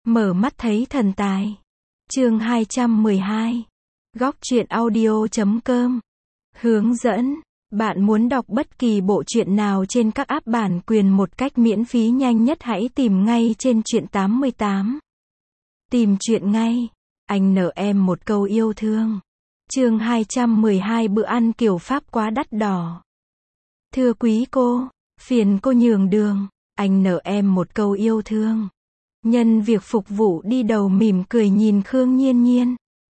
Mở mắt thấy thần tài. Chương 212. Góc truyện audio.com. Hướng dẫn. Bạn muốn đọc bất kỳ bộ truyện nào trên các app bản quyền một cách miễn phí nhanh nhất, hãy tìm ngay trên Truyện 88. Tìm truyện ngay. Anh nợ em một câu yêu thương. Chương 212. Bữa ăn kiểu Pháp quá đắt đỏ. Thưa quý cô, phiền cô nhường đường. Anh nợ em một câu yêu thương. Nhân việc phục vụ đi đầu mỉm cười nhìn Khương Nhiên Nhiên.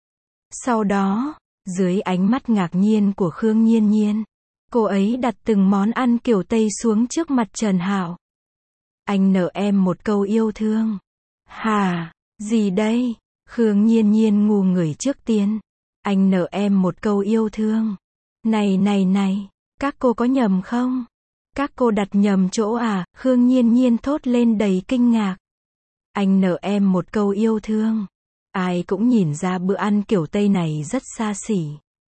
Sau đó, dưới ánh mắt ngạc nhiên của Khương Nhiên Nhiên, cô ấy đặt từng món ăn kiểu Tây xuống trước mặt Trần Hạo. Anh nợ em một câu yêu thương. Hả? Gì đây? Khương Nhiên Nhiên ngu người trước tiên. Anh nợ em một câu yêu thương. Này, các cô có nhầm không? Các cô đặt nhầm chỗ à? Khương Nhiên Nhiên thốt lên đầy kinh ngạc. Anh nợ em một câu yêu thương. Ai cũng nhìn ra bữa ăn kiểu Tây này rất xa xỉ.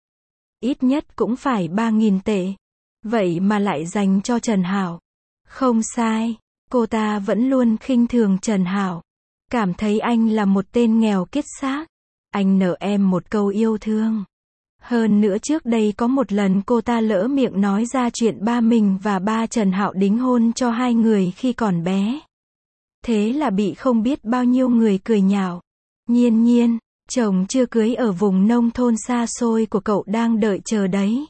Ít nhất cũng phải 3.000 tệ. Vậy mà lại dành cho Trần Hạo. Không sai, cô ta vẫn luôn khinh thường Trần Hạo. Cảm thấy anh là một tên nghèo kiết xác. Anh nợ em một câu yêu thương. Hơn nữa trước đây có một lần cô ta lỡ miệng nói ra chuyện ba mình và ba Trần Hạo đính hôn cho hai người khi còn bé. Thế là bị không biết bao nhiêu người cười nhạo. Nhiên Nhiên, chồng chưa cưới ở vùng nông thôn xa xôi của cậu đang đợi chờ đấy.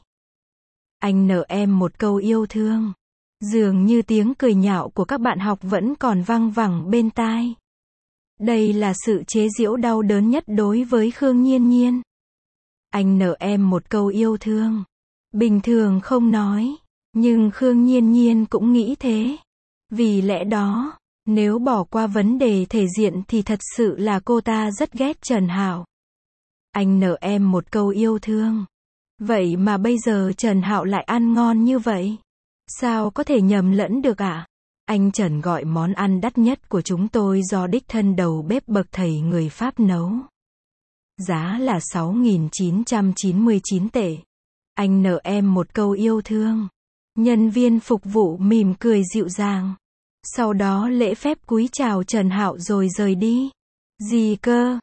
Anh nợ em một câu yêu thương. Dường như tiếng cười nhạo của các bạn học vẫn còn văng vẳng bên tai. Đây là sự chế giễu đau đớn nhất đối với Khương Nhiên Nhiên. Anh nợ em một câu yêu thương. Bình thường không nói, nhưng Khương Nhiên Nhiên cũng nghĩ thế. Vì lẽ đó, nếu bỏ qua vấn đề thể diện thì thật sự là cô ta rất ghét Trần Hạo. Anh nợ em một câu yêu thương. Vậy mà bây giờ Trần Hạo lại ăn ngon như vậy. Sao có thể nhầm lẫn được ạ? Anh Trần gọi món ăn đắt nhất của chúng tôi do đích thân đầu bếp bậc thầy người Pháp nấu. Giá là 6.999 tệ. Anh nợ em một câu yêu thương. Nhân viên phục vụ mỉm cười dịu dàng. Sau đó lễ phép cúi chào Trần Hạo rồi rời đi. Gì cơ?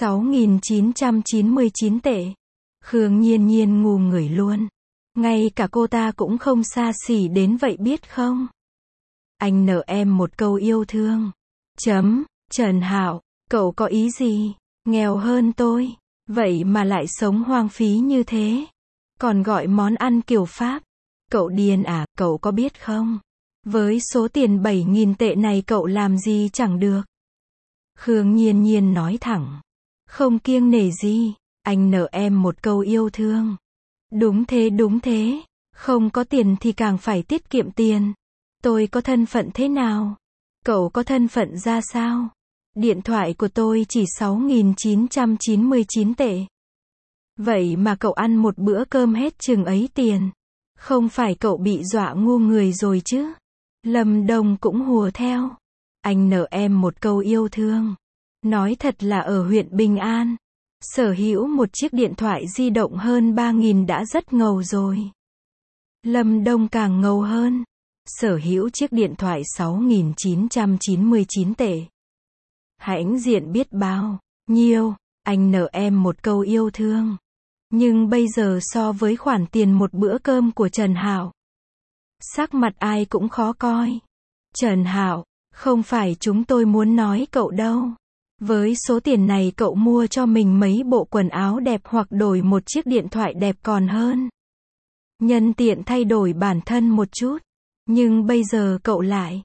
6.999 tệ. Khương Nhiên Nhiên ngu người luôn. Ngay cả cô ta cũng không xa xỉ đến vậy biết không? Anh nợ em một câu yêu thương. Trần Hạo, cậu có ý gì? Nghèo hơn tôi, vậy mà lại sống hoang phí như thế. Còn gọi món ăn kiểu Pháp. Cậu điên à, cậu có biết không? Với số tiền 7.000 tệ này cậu làm gì chẳng được. Khương Nhiên Nhiên nói thẳng. Không kiêng nể gì. Anh nợ em một câu yêu thương. Đúng thế. Không có tiền thì càng phải tiết kiệm tiền. Tôi có thân phận thế nào? Cậu có thân phận ra sao? Điện thoại của tôi chỉ 6.999 tệ. Vậy mà cậu ăn một bữa cơm hết chừng ấy tiền. Không phải cậu bị dọa ngu người rồi chứ? Lâm Đồng cũng hùa theo. Anh nợ em một câu yêu thương. Nói thật là ở huyện Bình An, sở hữu một chiếc điện thoại di động hơn 3.000 đã rất ngầu rồi. Lâm Đồng càng ngầu hơn. Sở hữu chiếc điện thoại 6.999 tệ. Hãnh diện biết bao nhiêu. Anh nợ em một câu yêu thương. Nhưng bây giờ so với khoản tiền một bữa cơm của Trần Hạo, sắc mặt ai cũng khó coi. Trần Hạo, không phải chúng tôi muốn nói cậu đâu. Với số tiền này cậu mua cho mình mấy bộ quần áo đẹp hoặc đổi một chiếc điện thoại đẹp còn hơn. Nhân tiện thay đổi bản thân một chút. Nhưng bây giờ cậu lại.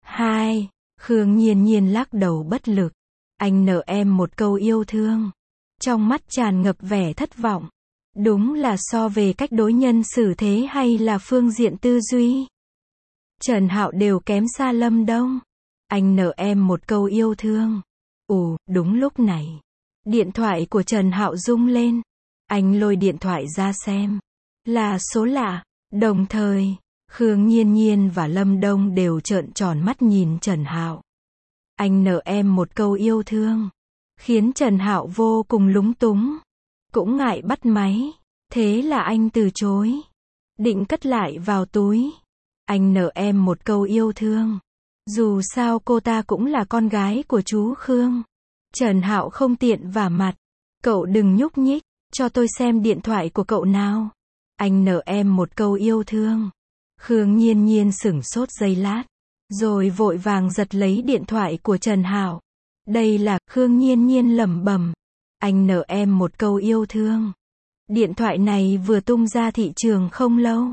Khương Nhiên Nhiên lắc đầu bất lực. Anh nợ em một câu yêu thương. Trong mắt tràn ngập vẻ thất vọng. Đúng là so về cách đối nhân xử thế hay là phương diện tư duy, Trần Hạo đều kém xa Lâm Đông. Anh nợ em một câu yêu thương. Đúng lúc này, điện thoại của Trần Hạo rung lên. Anh lôi điện thoại ra xem. Là số lạ. Đồng thời, Khương Nhiên Nhiên và Lâm Đông đều trợn tròn mắt nhìn Trần Hạo. Anh nợ em một câu yêu thương. Khiến Trần Hạo vô cùng lúng túng. Cũng ngại bắt máy. Thế là anh từ chối. Định cất lại vào túi. Anh nợ em một câu yêu thương. Dù sao cô ta cũng là con gái của chú Khương. Trần Hạo không tiện vả mặt. Cậu đừng nhúc nhích, cho tôi xem điện thoại của cậu nào. Anh nợ em một câu yêu thương. Khương Nhiên Nhiên sửng sốt giây lát, rồi vội vàng giật lấy điện thoại của Trần Hạo. Đây là, Khương Nhiên Nhiên lẩm bẩm. Anh nợ em một câu yêu thương. Điện thoại này vừa tung ra thị trường không lâu.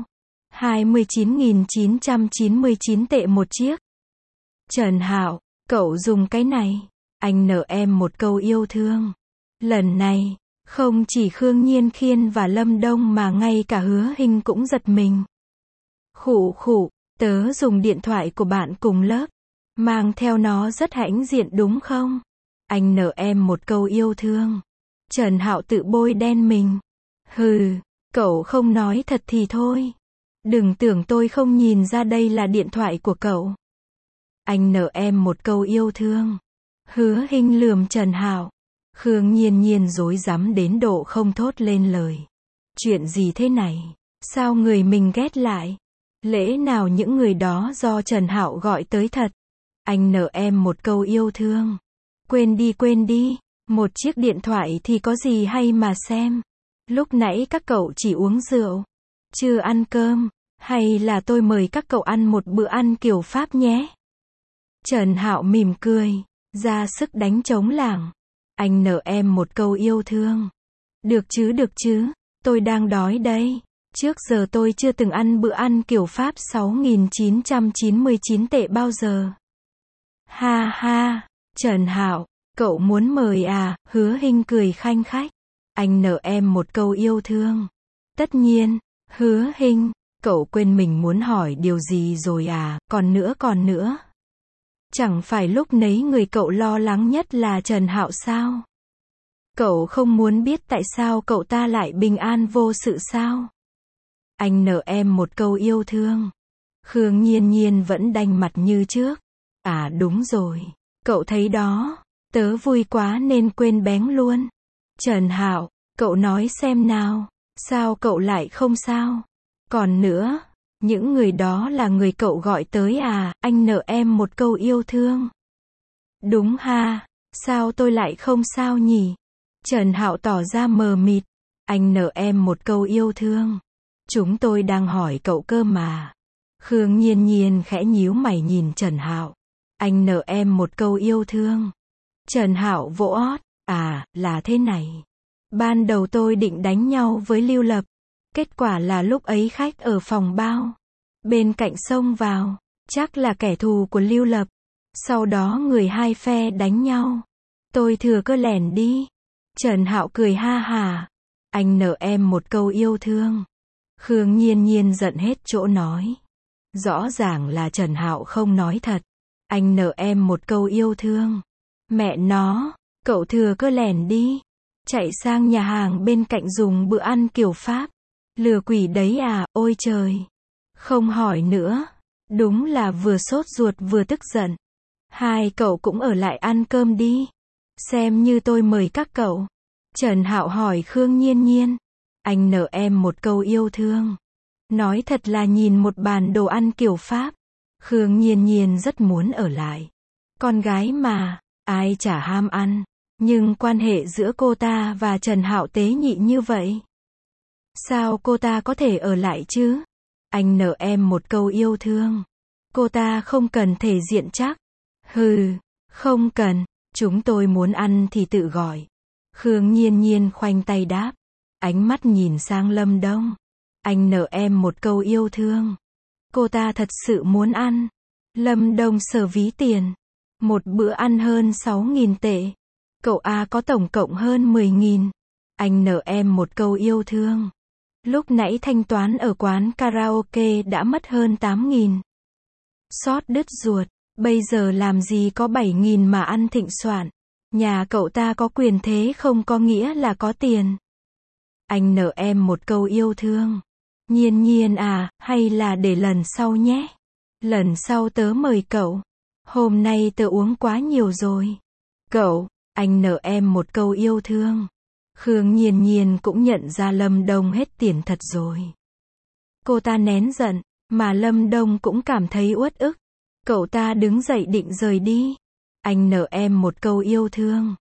29.999 tệ một chiếc. Trần Hạo, cậu dùng cái này. Anh nợ em một câu yêu thương. Lần này, không chỉ Khương Nhiên Khiên và Lâm Đông mà ngay cả Hứa Hinh cũng giật mình. Khụ khụ, tớ dùng điện thoại của bạn cùng lớp. Mang theo nó rất hãnh diện đúng không? Anh nợ em một câu yêu thương. Trần Hạo tự bôi đen mình. Hừ, cậu không nói thật thì thôi. Đừng tưởng tôi không nhìn ra đây là điện thoại của cậu. Anh nợ em một câu yêu thương. Hứa Hinh lườm Trần Hạo. Khương Nhiên Nhiên rối rắm đến độ không thốt lên lời. Chuyện gì thế này? Sao người mình ghét lại? Lẽ nào những người đó do Trần Hạo gọi tới thật? Anh nợ em một câu yêu thương. Quên đi. Một chiếc điện thoại thì có gì hay mà xem. Lúc nãy các cậu chỉ uống rượu, chưa ăn cơm, hay là tôi mời các cậu ăn một bữa ăn kiểu Pháp nhé? Trần Hạo mỉm cười, ra sức đánh trống lảng. Anh nợ em một câu yêu thương. Được chứ, tôi đang đói đây. Trước giờ tôi chưa từng ăn bữa ăn kiểu Pháp 6.999 tệ bao giờ. Ha ha, Trần Hạo, cậu muốn mời à? Hứa Hinh cười khanh khách. Anh nợ em một câu yêu thương. Tất nhiên, Hứa Hinh, cậu quên mình muốn hỏi điều gì rồi à? Còn nữa. Chẳng phải lúc nấy người cậu lo lắng nhất là Trần Hạo sao? Cậu không muốn biết tại sao cậu ta lại bình an vô sự sao? Anh nợ em một câu yêu thương. Khương Nhiên Nhiên vẫn đanh mặt như trước. À đúng rồi, cậu thấy đó, tớ vui quá nên quên béng luôn. Trần Hạo, cậu nói xem nào, sao cậu lại không sao? Còn nữa, những người đó là người cậu gọi tới à? Anh nợ em một câu yêu thương. Đúng ha, sao tôi lại không sao nhỉ? Trần Hạo tỏ ra mờ mịt. Anh nợ em một câu yêu thương. Chúng tôi đang hỏi cậu cơ mà. Khương Nhiên Nhiên khẽ nhíu mày nhìn Trần Hạo. Anh nợ em một câu yêu thương. Trần Hạo vỗ ót. À, là thế này. Ban đầu tôi định đánh nhau với Lưu Lập. Kết quả là lúc ấy khách ở phòng bao bên cạnh xông vào, chắc là kẻ thù của Lưu Lập. Sau đó người hai phe đánh nhau. Tôi thừa cơ lẻn đi. Trần Hạo cười ha hả. Anh nợ em một câu yêu thương. Khương Nhiên Nhiên giận hết chỗ nói. Rõ ràng là Trần Hạo không nói thật. Anh nợ em một câu yêu thương. Mẹ nó, cậu thừa cơ lẻn đi. Chạy sang nhà hàng bên cạnh dùng bữa ăn kiểu Pháp. Lừa quỷ đấy à, ôi trời. Không hỏi nữa. Đúng là vừa sốt ruột vừa tức giận. Hai cậu cũng ở lại ăn cơm đi. Xem như tôi mời các cậu. Trần Hạo hỏi Khương Nhiên Nhiên. Anh nợ em một câu yêu thương. Nói thật là nhìn một bàn đồ ăn kiểu Pháp. Khương Nhiên Nhiên rất muốn ở lại. Con gái mà, ai chả ham ăn. Nhưng quan hệ giữa cô ta và Trần Hạo tế nhị như vậy. Sao cô ta có thể ở lại chứ? Anh nợ em một câu yêu thương. Cô ta không cần thể diện chắc. Hừ, không cần. Chúng tôi muốn ăn thì tự gọi. Khương Nhiên Nhiên khoanh tay đáp. Ánh mắt nhìn sang Lâm Đông. Anh nợ em một câu yêu thương. Cô ta thật sự muốn ăn. Lâm Đông sờ ví tiền. Một bữa ăn hơn 6.000 tệ. Cậu A có tổng cộng hơn 10.000. Anh nợ em một câu yêu thương. Lúc nãy thanh toán ở quán karaoke đã mất hơn 8.000. Xót đứt ruột. Bây giờ làm gì có 7.000 mà ăn thịnh soạn. Nhà cậu ta có quyền thế không có nghĩa là có tiền. Anh nợ em một câu yêu thương. Nhiên Nhiên à, hay là để lần sau nhé. Lần sau tớ mời cậu. Hôm nay tớ uống quá nhiều rồi. Cậu, anh nợ em một câu yêu thương. Khương Nhiên Nhiên cũng nhận ra Lâm Đông hết tiền thật rồi. Cô ta nén giận, mà Lâm Đông cũng cảm thấy uất ức. Cậu ta đứng dậy định rời đi. Anh nợ em một câu yêu thương.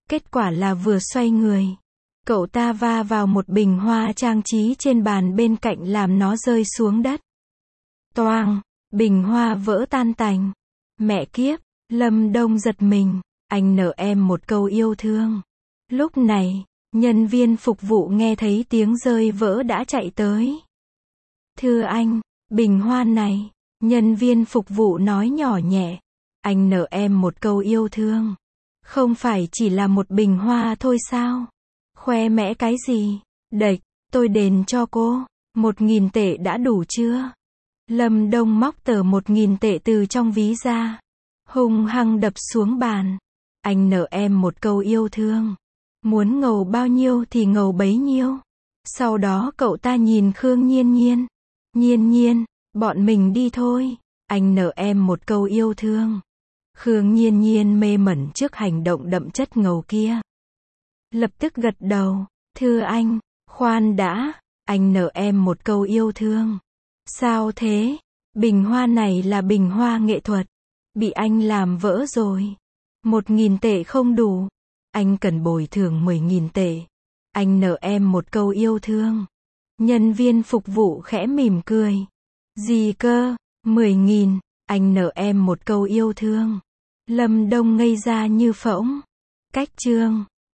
Kết quả là vừa xoay người, cậu ta va vào một bình hoa trang trí trên bàn bên cạnh làm nó rơi xuống đất. Toang, bình hoa vỡ tan tành. Mẹ kiếp, Lâm Đông giật mình, anh nợ em một câu yêu thương. Lúc này, nhân viên phục vụ nghe thấy tiếng rơi vỡ đã chạy tới. Thưa anh, bình hoa này, nhân viên phục vụ nói nhỏ nhẹ, anh nợ em một câu yêu thương. Không phải chỉ là một bình hoa thôi sao? Khoe mẽ cái gì? Đệch, tôi đền cho cô. 1.000 tệ đã đủ chưa? Lâm Đông móc tờ 1.000 tệ từ trong ví ra, hung hăng đập xuống bàn. Anh nợ em một câu yêu thương. Muốn ngầu bao nhiêu thì ngầu bấy nhiêu. Sau đó cậu ta nhìn Khương Nhiên Nhiên. Nhiên Nhiên, bọn mình đi thôi. Anh nợ em một câu yêu thương. Khương Nhiên Nhiên mê mẩn trước hành động đậm chất ngầu kia. Lập tức gật đầu. Thưa anh, khoan đã, anh nợ em một câu yêu thương. Sao thế? Bình hoa này là bình hoa nghệ thuật. Bị anh làm vỡ rồi. 1.000 tệ không đủ. Anh cần bồi thường 10.000 tệ. Anh nợ em một câu yêu thương. Nhân viên phục vụ khẽ mỉm cười. Gì cơ? 10.000, anh nợ em một câu yêu thương. Lâm Đông ngây ra như phỗng. Cách chương